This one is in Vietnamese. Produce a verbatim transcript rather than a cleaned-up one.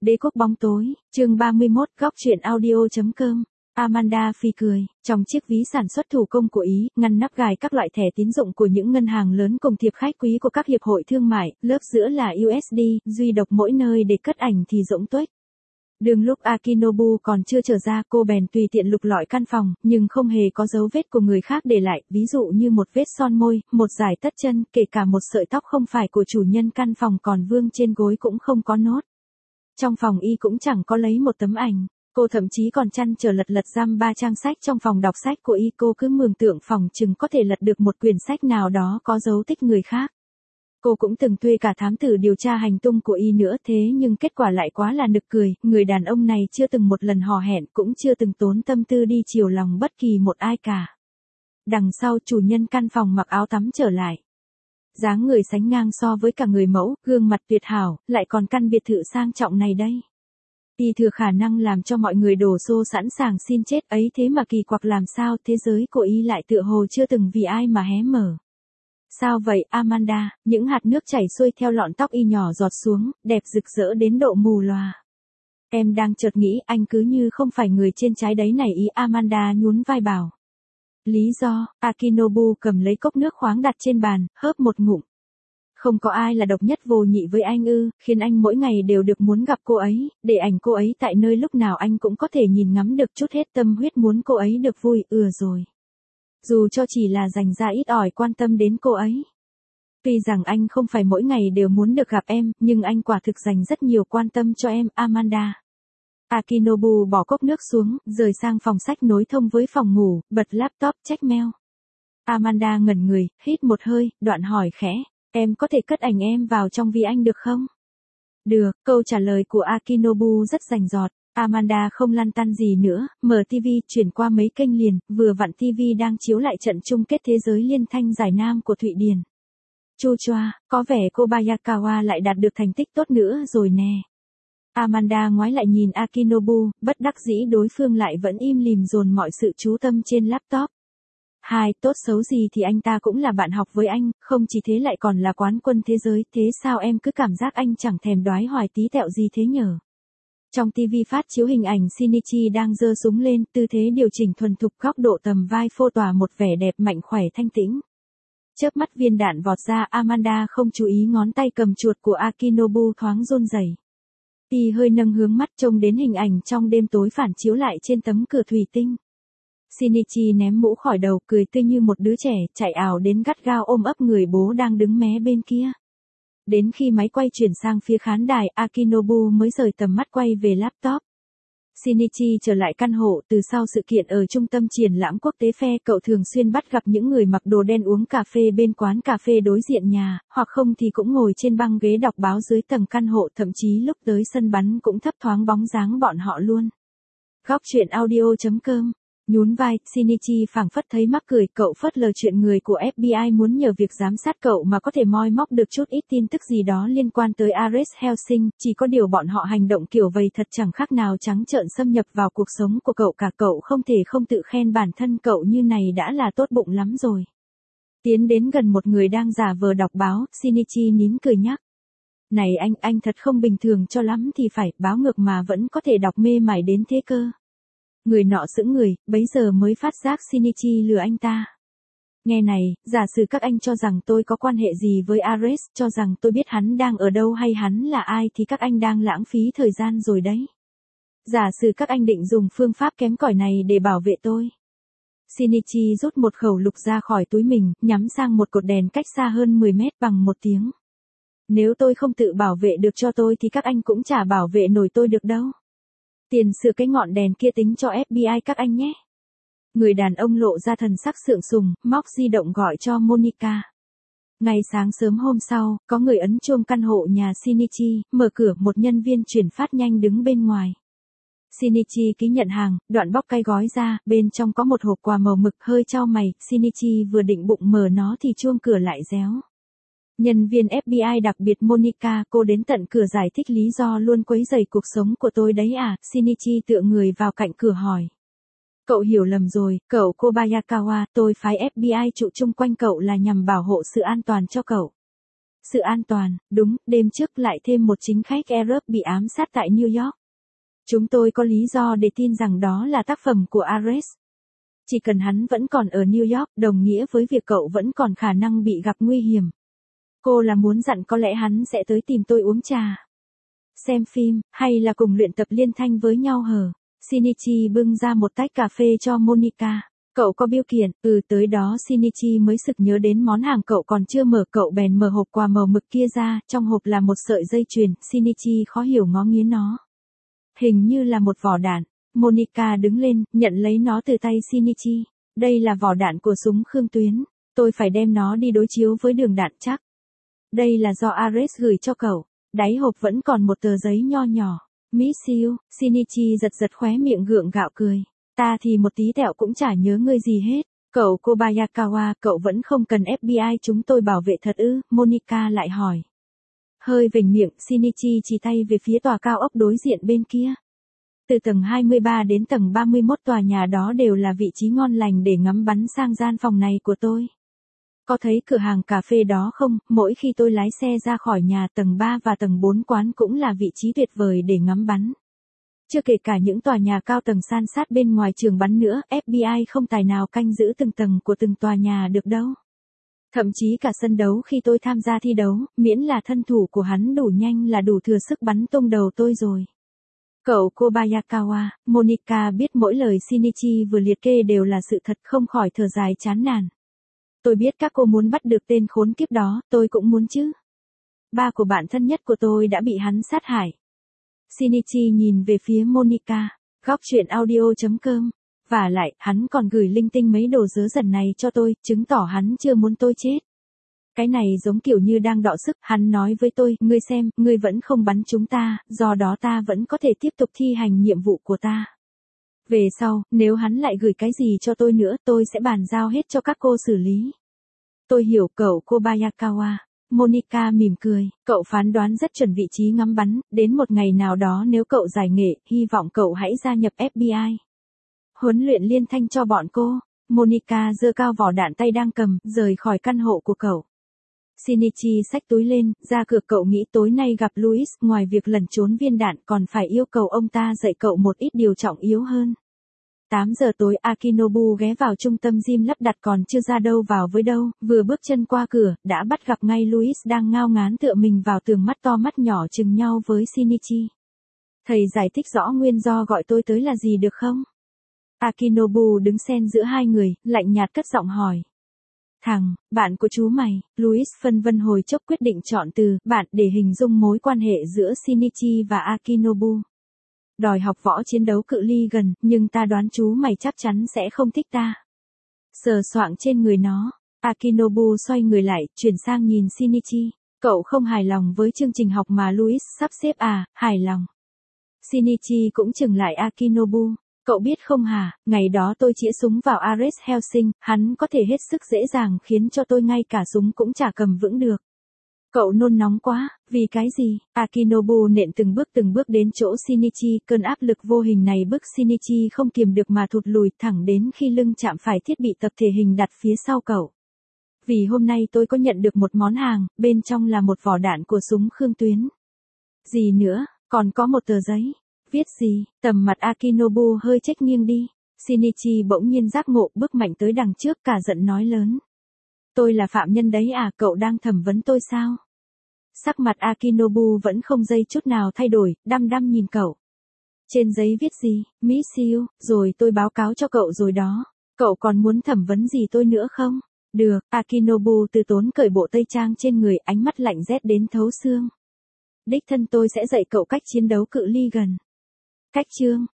Đế quốc bóng tối, chương ba mươi mốt, góc truyện audio.com. Amanda Phi cười, trong chiếc ví sản xuất thủ công của Ý, ngăn nắp gài các loại thẻ tín dụng của những ngân hàng lớn cùng thiệp khách quý của các hiệp hội thương mại, lớp giữa là u ét đê, duy độc mỗi nơi để cất ảnh thì rỗng tuếch. Đường lúc Akinobu còn chưa trở ra, cô bèn tùy tiện lục lọi căn phòng, nhưng không hề có dấu vết của người khác để lại, ví dụ như một vết son môi, một dải tất chân, kể cả một sợi tóc không phải của chủ nhân căn phòng còn vương trên gối cũng không có nốt. Trong phòng Y cũng chẳng có lấy một tấm ảnh. Cô thậm chí còn chăn trở lật lật giam ba trang sách trong phòng đọc sách của Y, cô cứ mường tượng phòng chừng có thể lật được một quyển sách nào đó có dấu tích người khác. Cô cũng từng thuê cả thám tử điều tra hành tung của Y nữa, thế nhưng kết quả lại quá là nực cười, người đàn ông này chưa từng một lần hò hẹn, cũng chưa từng tốn tâm tư đi chiều lòng bất kỳ một ai cả. Đằng sau chủ nhân căn phòng mặc áo tắm trở lại. Dáng người sánh ngang so với cả người mẫu, gương mặt tuyệt hảo, lại còn căn biệt thự sang trọng này đây. Y thừa khả năng làm cho mọi người đổ xô sẵn sàng xin chết ấy, thế mà kỳ quặc làm sao thế giới của Y lại tựa hồ chưa từng vì ai mà hé mở. Sao vậy Amanda? Những hạt nước chảy xuôi theo lọn tóc Y nhỏ giọt xuống, đẹp rực rỡ đến độ mù lòa. Em đang chợt nghĩ anh cứ như không phải người trên trái đấy này ý, Amanda nhún vai bảo. Lý do? Akinobu cầm lấy cốc nước khoáng đặt trên bàn, hớp một ngụm. Không có ai là độc nhất vô nhị với anh ư, khiến anh mỗi ngày đều được muốn gặp cô ấy, để ảnh cô ấy tại nơi lúc nào anh cũng có thể nhìn ngắm được, chút hết tâm huyết muốn cô ấy được vui, ừa rồi. Dù cho chỉ là dành ra ít ỏi quan tâm đến cô ấy. Tuy rằng anh không phải mỗi ngày đều muốn được gặp em, nhưng anh quả thực dành rất nhiều quan tâm cho em, Amanda. Akinobu bỏ cốc nước xuống, rời sang phòng sách nối thông với phòng ngủ, bật laptop check mail. Amanda ngẩn người, hít một hơi, đoạn hỏi khẽ, em có thể cất ảnh em vào trong ví anh được không? Được, câu trả lời của Akinobu rất rành rọt. Amanda không lăn tăn gì nữa, mở ti vi, chuyển qua mấy kênh liền, vừa vặn ti vi đang chiếu lại trận chung kết thế giới liên thanh giải nam của Thụy Điển. Chu choa, có vẻ cô Bayakawa lại đạt được thành tích tốt nữa rồi nè. Amanda ngoái lại nhìn Akinobu, bất đắc dĩ đối phương lại vẫn im lìm dồn mọi sự chú tâm trên laptop. Hai, tốt xấu gì thì anh ta cũng là bạn học với anh, không chỉ thế lại còn là quán quân thế giới, thế sao em cứ cảm giác anh chẳng thèm đoái hoài tí tẹo gì thế nhở? Trong ti vi phát chiếu hình ảnh Shinichi đang giơ súng lên, tư thế điều chỉnh thuần thục, góc độ tầm vai phô tỏa một vẻ đẹp mạnh khỏe thanh tĩnh. Chớp mắt viên đạn vọt ra, Amanda không chú ý ngón tay cầm chuột của Akinobu thoáng run rẩy. Y hơi nâng hướng mắt trông đến hình ảnh trong đêm tối phản chiếu lại trên tấm cửa thủy tinh. Shinichi ném mũ khỏi đầu, cười tươi như một đứa trẻ, chạy ảo đến gắt gao ôm ấp người bố đang đứng mé bên kia. Đến khi máy quay chuyển sang phía khán đài, Akinobu mới rời tầm mắt quay về laptop. Shinichi trở lại căn hộ từ sau sự kiện ở trung tâm triển lãm quốc tế Fair, cậu thường xuyên bắt gặp những người mặc đồ đen uống cà phê bên quán cà phê đối diện nhà, hoặc không thì cũng ngồi trên băng ghế đọc báo dưới tầng căn hộ, thậm chí lúc tới sân bắn cũng thấp thoáng bóng dáng bọn họ luôn. Góc truyện audio.com. Nhún vai, Shinichi phảng phất thấy mắc cười, cậu phớt lờ chuyện người của ép bê i muốn nhờ việc giám sát cậu mà có thể moi móc được chút ít tin tức gì đó liên quan tới Ares Helsing, chỉ có điều bọn họ hành động kiểu vầy thật chẳng khác nào trắng trợn xâm nhập vào cuộc sống của cậu cả, cậu không thể không tự khen bản thân cậu như này đã là tốt bụng lắm rồi. Tiến đến gần một người đang giả vờ đọc báo, Shinichi nín cười nhắc. Này anh, anh thật không bình thường cho lắm thì phải, báo ngược mà vẫn có thể đọc mê mải đến thế cơ. Người nọ sững người, bấy giờ mới phát giác Shinichi lừa anh ta. Nghe này, giả sử các anh cho rằng tôi có quan hệ gì với Ares, cho rằng tôi biết hắn đang ở đâu hay hắn là ai thì các anh đang lãng phí thời gian rồi đấy. Giả sử các anh định dùng phương pháp kém cỏi này để bảo vệ tôi. Shinichi rút một khẩu lục ra khỏi túi mình, nhắm sang một cột đèn cách xa hơn mười mét bằng một tiếng. Nếu tôi không tự bảo vệ được cho tôi thì các anh cũng chả bảo vệ nổi tôi được đâu. Tiền sửa cái ngọn đèn kia tính cho ép bê i các anh nhé. Người đàn ông lộ ra thần sắc sượng sùng, móc di động gọi cho Monica. Ngày sáng sớm hôm sau, có người ấn chuông căn hộ nhà Shinichi, mở cửa, một nhân viên chuyển phát nhanh đứng bên ngoài. Shinichi ký nhận hàng, đoạn bóc cái gói ra, bên trong có một hộp quà màu mực, hơi chau mày, Shinichi vừa định bụng mở nó thì chuông cửa lại réo. Nhân viên ép bê i đặc biệt Monica, cô đến tận cửa giải thích lý do luôn quấy rầy cuộc sống của tôi đấy à, Shinichi tựa người vào cạnh cửa hỏi. Cậu hiểu lầm rồi, cậu Kobayakawa, tôi phái ép bê i trụ chung quanh cậu là nhằm bảo hộ sự an toàn cho cậu. Sự an toàn, đúng, đêm trước lại thêm một chính khách Arab bị ám sát tại New York. Chúng tôi có lý do để tin rằng đó là tác phẩm của Ares. Chỉ cần hắn vẫn còn ở New York, đồng nghĩa với việc cậu vẫn còn khả năng bị gặp nguy hiểm. Cô là muốn dặn có lẽ hắn sẽ tới tìm tôi uống trà, xem phim, hay là cùng luyện tập liên thanh với nhau hờ. Shinichi bưng ra một tách cà phê cho Monica. Cậu có bill kiện, ừ tới đó Shinichi mới sực nhớ đến món hàng cậu còn chưa mở, cậu bèn mở hộp quà màu mực kia ra, trong hộp là một sợi dây chuyền, Shinichi khó hiểu ngó nghiến nó. Hình như là một vỏ đạn. Monica đứng lên, nhận lấy nó từ tay Shinichi. Đây là vỏ đạn của súng Khương Tuyến. Tôi phải đem nó đi đối chiếu với đường đạn chắc. Đây là do Ares gửi cho cậu. Đáy hộp vẫn còn một tờ giấy nho nhỏ. Miss you, Shinichi giật giật khóe miệng gượng gạo cười. Ta thì một tí tẹo cũng chả nhớ ngươi gì hết. Cậu Kobayakawa, cậu vẫn không cần ép bê i chúng tôi bảo vệ thật ư? Monica lại hỏi. Hơi vểnh miệng, Shinichi chỉ tay về phía tòa cao ốc đối diện bên kia. Từ tầng hai mươi ba đến tầng ba mươi mốt tòa nhà đó đều là vị trí ngon lành để ngắm bắn sang gian phòng này của tôi. Có thấy cửa hàng cà phê đó không? Mỗi khi tôi lái xe ra khỏi nhà, tầng ba và tầng bốn quán cũng là vị trí tuyệt vời để ngắm bắn. Chưa kể cả những tòa nhà cao tầng san sát bên ngoài trường bắn nữa, ép bê i không tài nào canh giữ từng tầng của từng tòa nhà được đâu. Thậm chí cả sân đấu khi tôi tham gia thi đấu, miễn là thân thủ của hắn đủ nhanh là đủ thừa sức bắn tung đầu tôi rồi. Cậu Kobayakawa, Monica biết mỗi lời Shinichi vừa liệt kê đều là sự thật, không khỏi thở dài chán nản. Tôi biết các cô muốn bắt được tên khốn kiếp đó, tôi cũng muốn chứ. Ba của bạn thân nhất của tôi đã bị hắn sát hại. Shinichi nhìn về phía Monica, góc truyện audio chấm com. Và lại, hắn còn gửi linh tinh mấy đồ dớ dẩn này cho tôi, chứng tỏ hắn chưa muốn tôi chết. Cái này giống kiểu như đang đọ sức, hắn nói với tôi, ngươi xem, ngươi vẫn không bắn chúng ta, do đó ta vẫn có thể tiếp tục thi hành nhiệm vụ của ta. Về sau, nếu hắn lại gửi cái gì cho tôi nữa, tôi sẽ bàn giao hết cho các cô xử lý. Tôi hiểu cậu Kobayakawa. Monica mỉm cười, cậu phán đoán rất chuẩn vị trí ngắm bắn, đến một ngày nào đó nếu cậu giải nghệ, hy vọng cậu hãy gia nhập ép bê i. Huấn luyện liên thanh cho bọn cô. Monica giơ cao vỏ đạn tay đang cầm, rời khỏi căn hộ của cậu. Shinichi xách túi lên, ra cửa. Cậu nghĩ tối nay gặp Louis, ngoài việc lẩn trốn viên đạn còn phải yêu cầu ông ta dạy cậu một ít điều trọng yếu hơn. tám giờ tối Akinobu ghé vào trung tâm gym lắp đặt, còn chưa ra đâu vào với đâu, vừa bước chân qua cửa, đã bắt gặp ngay Louis đang ngao ngán tựa mình vào tường, mắt to mắt nhỏ chừng nhau với Shinichi. Thầy giải thích rõ nguyên do gọi tôi tới là gì được không? Akinobu đứng xen giữa hai người, lạnh nhạt cất giọng hỏi. Thằng, bạn của chú mày, Louis phân vân hồi chốc quyết định chọn từ, bạn để hình dung mối quan hệ giữa Shinichi và Akinobu. Đòi học võ chiến đấu cự ly gần, nhưng ta đoán chú mày chắc chắn sẽ không thích ta. Sờ soạng trên người nó, Akinobu xoay người lại, chuyển sang nhìn Shinichi. Cậu không hài lòng với chương trình học mà Louis sắp xếp à? Hài lòng. Shinichi cũng chừng lại Akinobu. Cậu biết không hả, ngày đó tôi chĩa súng vào Ares Helsing, hắn có thể hết sức dễ dàng khiến cho tôi ngay cả súng cũng chả cầm vững được. Cậu nôn nóng quá, vì cái gì? Akinobu nện từng bước từng bước đến chỗ Shinichi, cơn áp lực vô hình này bức Shinichi không kiềm được mà thụt lùi thẳng đến khi lưng chạm phải thiết bị tập thể hình đặt phía sau cậu. Vì hôm nay tôi có nhận được một món hàng, bên trong là một vỏ đạn của súng Khương Tuyến. Gì nữa, còn có một tờ giấy. Viết gì? Tầm mặt Akinobu hơi chếch nghiêng đi. Shinichi bỗng nhiên giác ngộ, bước mạnh tới đằng trước, cả giận nói lớn. Tôi là phạm nhân đấy à, cậu đang thẩm vấn tôi sao? Sắc mặt Akinobu vẫn không giây chút nào thay đổi, đăm đăm nhìn cậu. Trên giấy viết gì? Miss you, rồi tôi báo cáo cho cậu rồi đó. Cậu còn muốn thẩm vấn gì tôi nữa không? Được, Akinobu từ tốn cởi bộ tây trang trên người, ánh mắt lạnh rét đến thấu xương. Đích thân tôi sẽ dạy cậu cách chiến đấu cự ly gần. Cách chương,